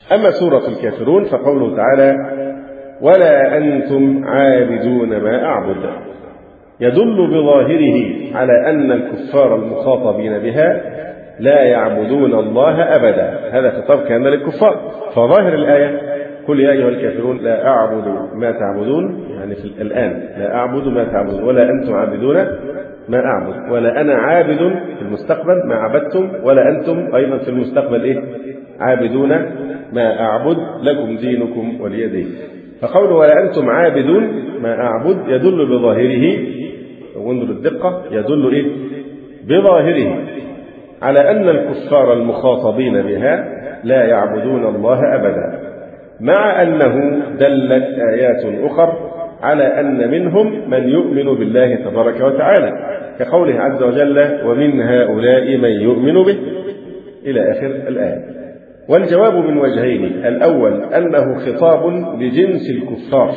أما سورة الكافرون فقوله تعالى: ولا أنتم عابدون ما أعبد، يدل بظاهره على أن الكفار المخاطبين بها لا يعبدون الله أبدا. هذا خطاب كان للكفار، فظاهر الآية: قل يا أيها الكافرون لا أعبد ما تعبدون، يعني في الآن لا أعبد ما تعبدون، ولا أنتم عابدون ما أعبد، ولا أنا عابد في المستقبل ما عبدتم، ولا أنتم أيضا في المستقبل عابدون ما أعبد، لكم دينكم ولي دين. فقوله ولا أنتم عابدون ما أعبد يدل بظاهره، وانظر الدقة، يدل بظاهره على أن الكفار المخاطبين بها لا يعبدون الله أبدا، مع أنه دلت آيات أخرى على أن منهم من يؤمن بالله تبارك وتعالى، كقوله عز وجل: ومن هؤلاء من يؤمن به، إلى آخر الآية. والجواب من وجهين: الأول أنه خطاب لجنس الكفار،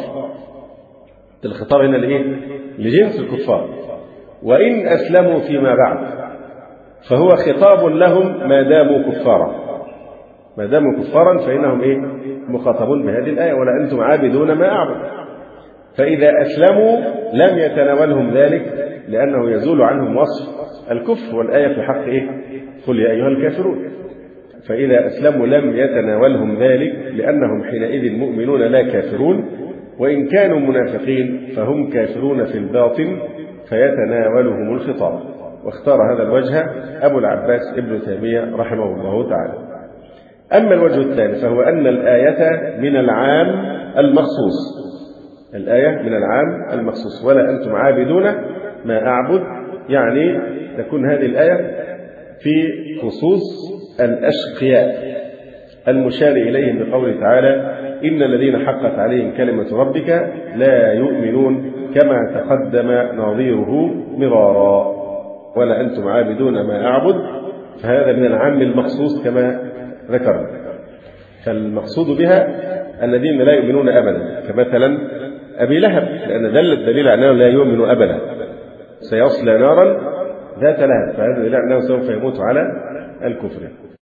الخطاب هنا لجنس الكفار، وإن أسلموا فيما بعد فهو خطاب لهم ما داموا كفارا، ما داموا كفارا فإنهم مخاطبون بهذه الآية: ولا أنتم عابدون ما أعبد. فإذا أسلموا لم يتناولهم ذلك، لأنه يزول عنهم وصف الكفر، والآية في حق قل يا أيها الكافرون. فإذا أسلموا لم يتناولهم ذلك، لأنهم حينئذ مؤمنون لا كافرون، وإن كانوا منافقين فهم كافرون في الباطن فيتناولهم الخطاب. واختار هذا الوجه أبو العباس ابن تيمية رحمه الله تعالى. أما الوجه الثاني فهو أن الآية من العام المخصوص، الآية من العام المخصوص: ولا أنتم عابدون ما أعبد، يعني تكون هذه الآية في خصوص الأشقياء المشار إليهم بقوله تعالى: إن الذين حقت عليهم كلمة ربك لا يؤمنون، كما تقدم نظيره مرارا. ولا أنتم عابدون ما أعبد، فهذا من العام المخصوص كما ذكرنا. فالمقصود بها الذين لا يؤمنون أبدا، كمثلا أبي لهب، لأن دل الدليل على أنه لا يؤمن أبدا، سيصلى نارا ذات لهب، فهذا دليل على أنه سوف يموت على الكفر.